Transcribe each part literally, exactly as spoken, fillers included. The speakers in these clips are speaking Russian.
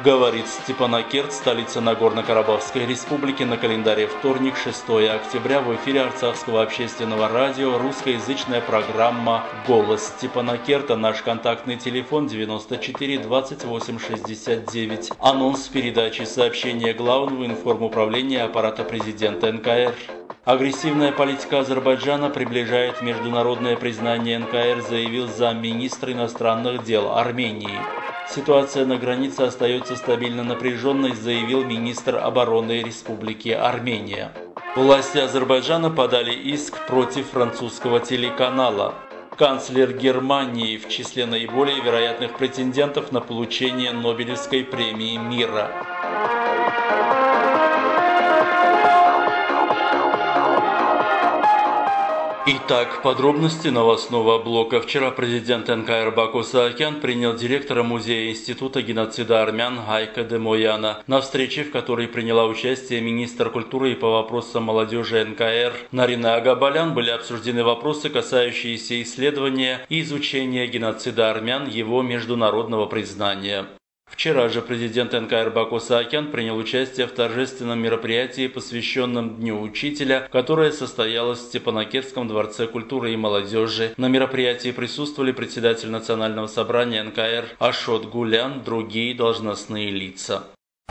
Говорит Степанакерт, столица Нагорно-Карабахской республики, на календаре вторник, шестое октября, в эфире Арцахского общественного радио русскоязычная программа «Голос Степанакерта». Наш контактный телефон девяносто четыре двадцать восемь шестьдесят девять. Анонс передачи сообщения главного информуправления аппарата президента эн ка эр. Агрессивная политика Азербайджана приближает международное признание эн ка эр, заявил замминистра иностранных дел Армении. Ситуация на границе остается стабильно напряженной, заявил министр обороны Республики Армения. Власти Азербайджана подали иск против французского телеканала. Канцлер Германии в числе наиболее вероятных претендентов на получение Нобелевской премии мира. Итак, подробности новостного блока. Вчера президент эн ка эр Баку Саакян принял директора музея Института геноцида армян Гайка Демояна. На встрече, в которой приняла участие министр культуры и по вопросам молодежи эн ка эр Нарина Агабалян, были обсуждены вопросы, касающиеся исследования и изучения геноцида армян, его международного признания. Вчера же президент эн ка эр Баку Саакян принял участие в торжественном мероприятии, посвященном Дню Учителя, которое состоялось в Степанакертском дворце культуры и молодежи. На мероприятии присутствовали председатель Национального собрания эн ка эр Ашот Гулян, другие должностные лица.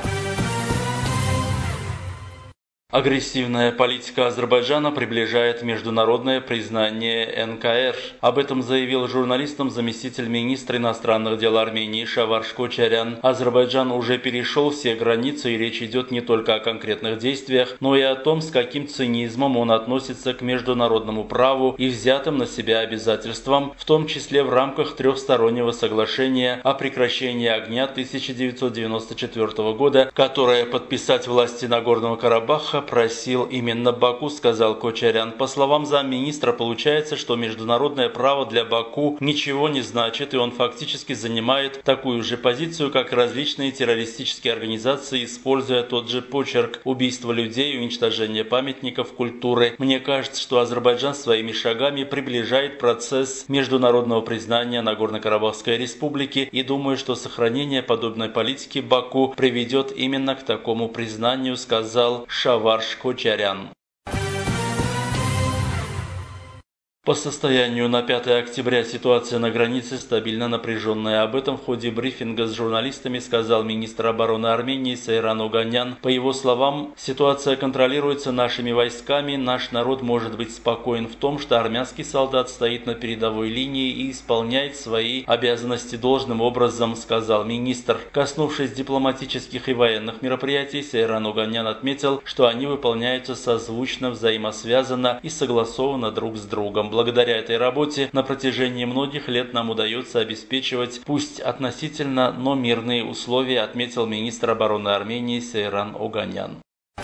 Агрессивная политика Азербайджана приближает международное признание эн ка эр. Об этом заявил журналистам заместитель министра иностранных дел Армении Шаварш Кочарян. Азербайджан уже перешел все границы, и речь идет не только о конкретных действиях, но и о том, с каким цинизмом он относится к международному праву и взятым на себя обязательствам, в том числе в рамках трехстороннего соглашения о прекращении огня тысяча девятьсот девяносто четвёртого года, которое подписать власти Нагорного Карабаха просил именно Баку, сказал Кочарян. По словам замминистра, получается, что международное право для Баку ничего не значит, и он фактически занимает такую же позицию, как различные террористические организации, используя тот же почерк: убийство людей, уничтожение памятников культуры. Мне кажется, что Азербайджан своими шагами приближает процесс международного признания Нагорно-Карабахской республики, и думаю, что сохранение подобной политики Баку приведет именно к такому признанию, сказал Шаварш Кочарян. По состоянию на пятое октября ситуация на границе стабильно напряженная. Об этом в ходе брифинга с журналистами сказал министр обороны Армении Сейран Оганян. По его словам, ситуация контролируется нашими войсками. Наш народ может быть спокоен в том, что армянский солдат стоит на передовой линии и исполняет свои обязанности должным образом, сказал министр. Коснувшись дипломатических и военных мероприятий, Сейран Оганян отметил, что они выполняются созвучно, взаимосвязанно и согласованно друг с другом. Благодаря этой работе на протяжении многих лет нам удается обеспечивать, пусть относительно, но мирные условия, отметил министр обороны Армении Сейран Оганян.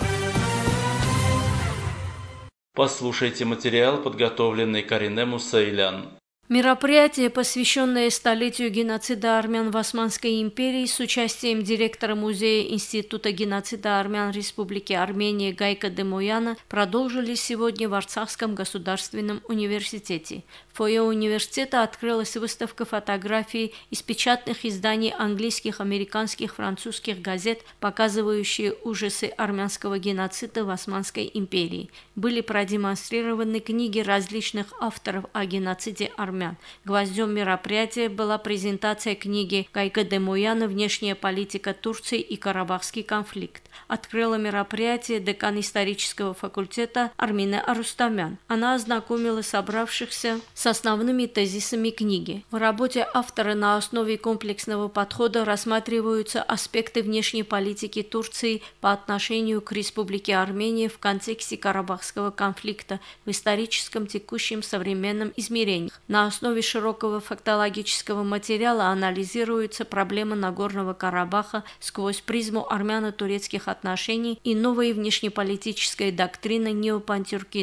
Послушайте материал, подготовленный Карине Мусаилян. Мероприятие, посвященное столетию геноцида армян в Османской империи, с участием директора музея Института геноцида армян Республики Армения Гайка Демояна, продолжились сегодня в Арцахском государственном университете. В фойе университета открылась выставка фотографий из печатных изданий английских, американских, французских газет, показывающие ужасы армянского геноцида в Османской империи. Были продемонстрированы книги различных авторов о геноциде армян. Гвоздем мероприятия была презентация книги Гайка Демояна «Внешняя политика Турции и Карабахский конфликт». Открыла мероприятие декан исторического факультета Армина Арустамян. Она ознакомила собравшихся с основными тезисами книги. В работе автора на основе комплексного подхода рассматриваются аспекты внешней политики Турции по отношению к Республике Армения в контексте Карабахского конфликта в историческом, текущем, современном измерении. На основе широкого фактологического материала анализируется проблема Нагорного Карабаха сквозь призму армяно-турецких отношений и новой внешнеполитической доктрины неопантюркизма.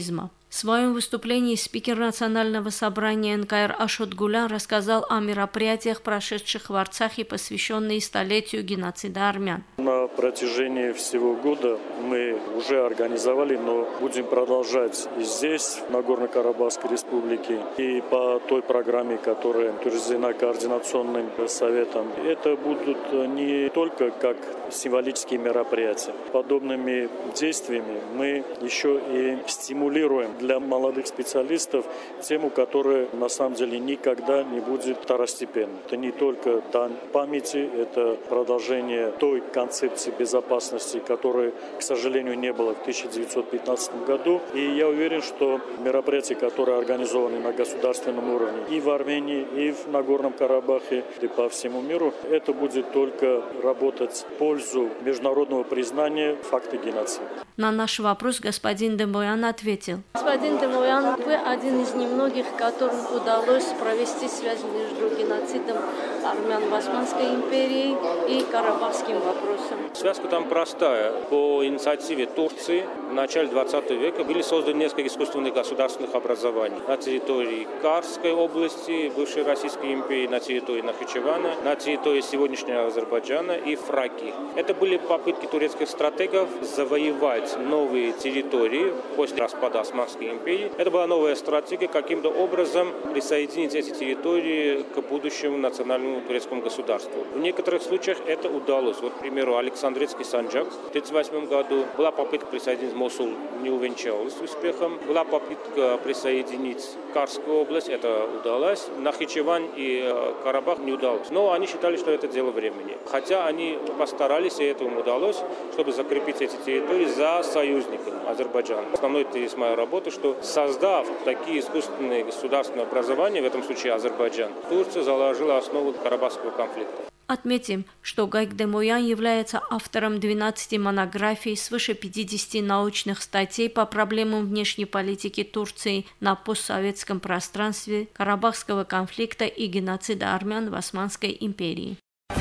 В своем выступлении спикер Национального собрания эн ка эр Ашот Гулян рассказал о мероприятиях, прошедших в Арцахе, посвященные столетию геноцида армян. На протяжении всего года мы уже организовали, но будем продолжать и здесь, в Нагорно-Карабахской республике, и по той программе, которая утверждена Координационным советом. Это будут не только как символические мероприятия. Подобными действиями мы еще и стимулируем для молодых специалистов тему, которая на самом деле никогда не будет второстепенной. Это не только дань памяти, это продолжение той концепции безопасности, которой, к сожалению, не было в тысяча девятьсот пятнадцатом году. И я уверен, что мероприятия, которые организованы на государственном уровне и в Армении, и в Нагорном Карабахе, и по всему миру, это будет только работать в пользу международного признания факта геноцида. На наш вопрос господин Демоян ответил. Господин Демоян, вы один из немногих, которым удалось провести связь между геноцидом армян в Османской империи и карабахским вопросом. Связка там простая. По инициативе Турции в начале двадцатого века были созданы несколько искусственных государственных образований на территории Карской области, бывшей Российской империи, на территории Нахичевана, на территории сегодняшнего Азербайджана и Фракии. Это были попытки турецких стратегов завоевать новые территории после распада Османской империи. Это была новая стратегия, каким-то образом присоединить эти территории к будущему национальному турецкому государству. В некоторых случаях это удалось. Вот, к примеру, Александрийский Санджак в тысяча девятьсот тридцать восьмом году. Была попытка присоединить Мосул, не увенчалась успехом. Была попытка присоединить Карскую область, это удалось. Нахичевань и Карабах не удалось. Но они считали, что это дело времени. Хотя они постарались, и это им удалось, чтобы закрепить эти территории за союзником Азербайджана. Основной тезис моей работы, что создав такие искусственные государственные образования, в этом случае Азербайджан, Турция заложила основу карабахского конфликта. Отметим, что Гайк Демоян является автором двенадцати монографий, свыше пятидесяти научных статей по проблемам внешней политики Турции на постсоветском пространстве, карабахского конфликта и геноцида армян в Османской империи.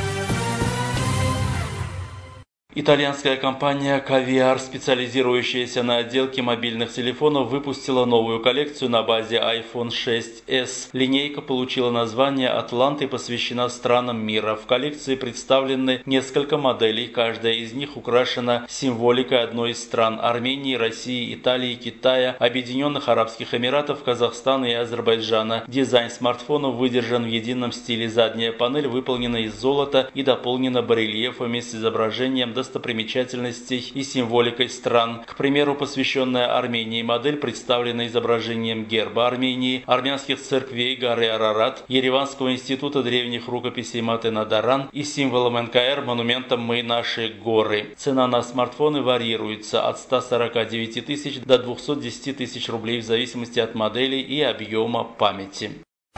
Итальянская компания Caviar, специализирующаяся на отделке мобильных телефонов, выпустила новую коллекцию на базе айфон шесть эс. Линейка получила название «Атлант» и посвящена странам мира. В коллекции представлены несколько моделей, каждая из них украшена символикой одной из стран – Армении, России, Италии, Китая, Объединенных Арабских Эмиратов, Казахстана и Азербайджана. Дизайн смартфонов выдержан в едином стиле. Задняя панель выполнена из золота и дополнена барельефами с изображением достопримечательностей и символикой стран. К примеру, посвященная Армении модель представлена изображением герба Армении, армянских церквей горы Арарат, Ереванского института древних рукописей Матенадаран и символом эн ка эр монументом «Мы наши горы». Цена на смартфоны варьируется от ста сорока девяти тысяч до двухсот десяти тысяч рублей в зависимости от модели и объема памяти.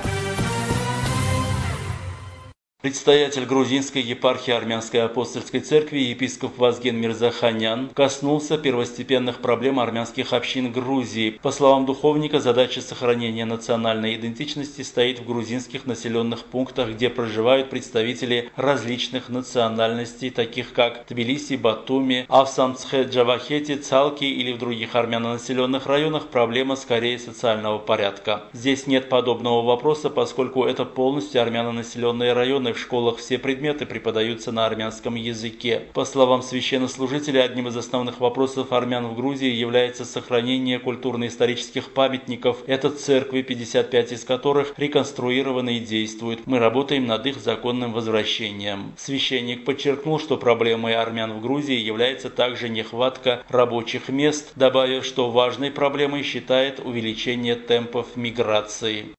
Предстоятель грузинской епархии Армянской апостольской церкви епископ Вазген Мирзаханян коснулся первостепенных проблем армянских общин Грузии. По словам духовника, задача сохранения национальной идентичности стоит в грузинских населенных пунктах, где проживают представители различных национальностей, таких как Тбилиси, Батуми, Авсамцхе, Джавахети, Цалки или в других армянонаселенных районах проблема скорее социального порядка. Здесь нет подобного вопроса, поскольку это полностью армянонаселенные районы. В школах все предметы преподаются на армянском языке. По словам священнослужителя, одним из основных вопросов армян в Грузии является сохранение культурно-исторических памятников. Это церкви, пятьдесят пять из которых реконструированы и действуют. Мы работаем над их законным возвращением. Священник подчеркнул, что проблемой армян в Грузии является также нехватка рабочих мест, добавив, что важной проблемой считает увеличение темпов миграции.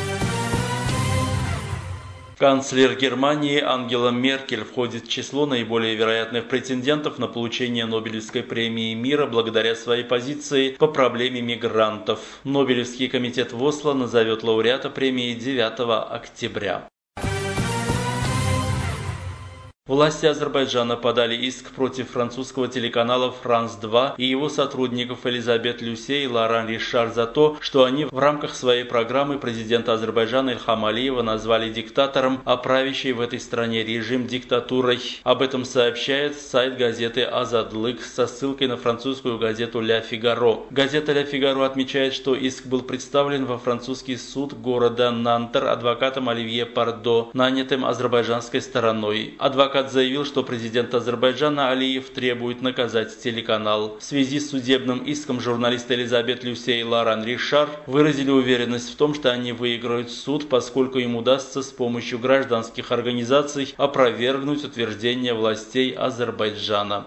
Канцлер Германии Ангела Меркель входит в число наиболее вероятных претендентов на получение Нобелевской премии мира благодаря своей позиции по проблеме мигрантов. Нобелевский комитет в Осло назовет лауреата премии девятого октября. Власти Азербайджана подали иск против французского телеканала «Франс два» и его сотрудников Элизабет Люсе и Лоран Ришар за то, что они в рамках своей программы президента Азербайджана Ильхама Алиева назвали диктатором, а правящий в этой стране режим диктатурой. Об этом сообщает сайт газеты «Азадлык» со ссылкой на французскую газету «Ля Фигаро». Газета «Ля Фигаро» отмечает, что иск был представлен во французский суд города Нантер адвокатом Оливье Пардо, нанятым азербайджанской стороной. Адвокат заявил, что президент Азербайджана Алиев требует наказать телеканал. В связи с судебным иском журналисты Элизабет Люсе и Лоран Ришар выразили уверенность в том, что они выиграют суд, поскольку им удастся с помощью гражданских организаций опровергнуть утверждения властей Азербайджана.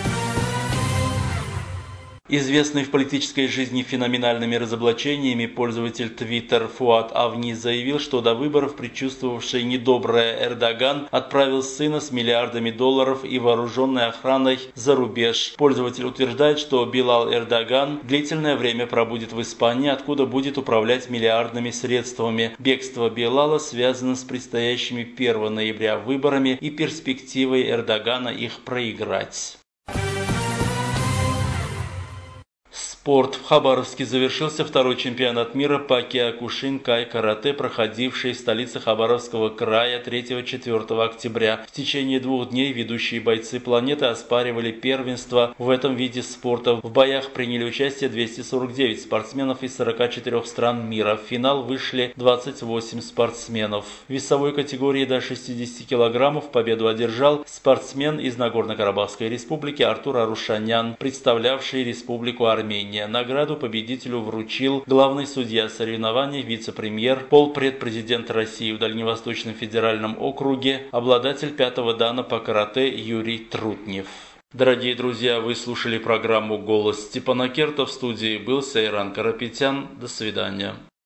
Известный в политической жизни феноменальными разоблачениями пользователь Twitter Фуат Авни заявил, что до выборов предчувствовавший недоброе Эрдоган отправил сына с миллиардами долларов и вооруженной охраной за рубеж. Пользователь утверждает, что Билал Эрдоган длительное время пробудет в Испании, откуда будет управлять миллиардными средствами. Бегство Билала связано с предстоящими первого ноября выборами и перспективой Эрдогана их проиграть. Спорт. В Хабаровске завершился второй чемпионат мира по киокушин кай карате, проходивший в столице Хабаровского края третьего-четвёртого октября. В течение двух дней ведущие бойцы планеты оспаривали первенство в этом виде спорта. В боях приняли участие двести сорок девять спортсменов из сорока четырёх стран мира. В финал вышли двадцать восемь спортсменов. В весовой категории до шестидесяти килограммов победу одержал спортсмен из Нагорно-Карабахской республики Артур Арушанян, представлявший Республику Армения. Награду победителю вручил главный судья соревнований, вице-премьер, полпредпрезидент России в Дальневосточном федеральном округе, обладатель пятого дана по карате Юрий Трутнев. Дорогие друзья, вы слушали программу «Голос Степана Керта». В студии был Сейран Карапетян. До свидания.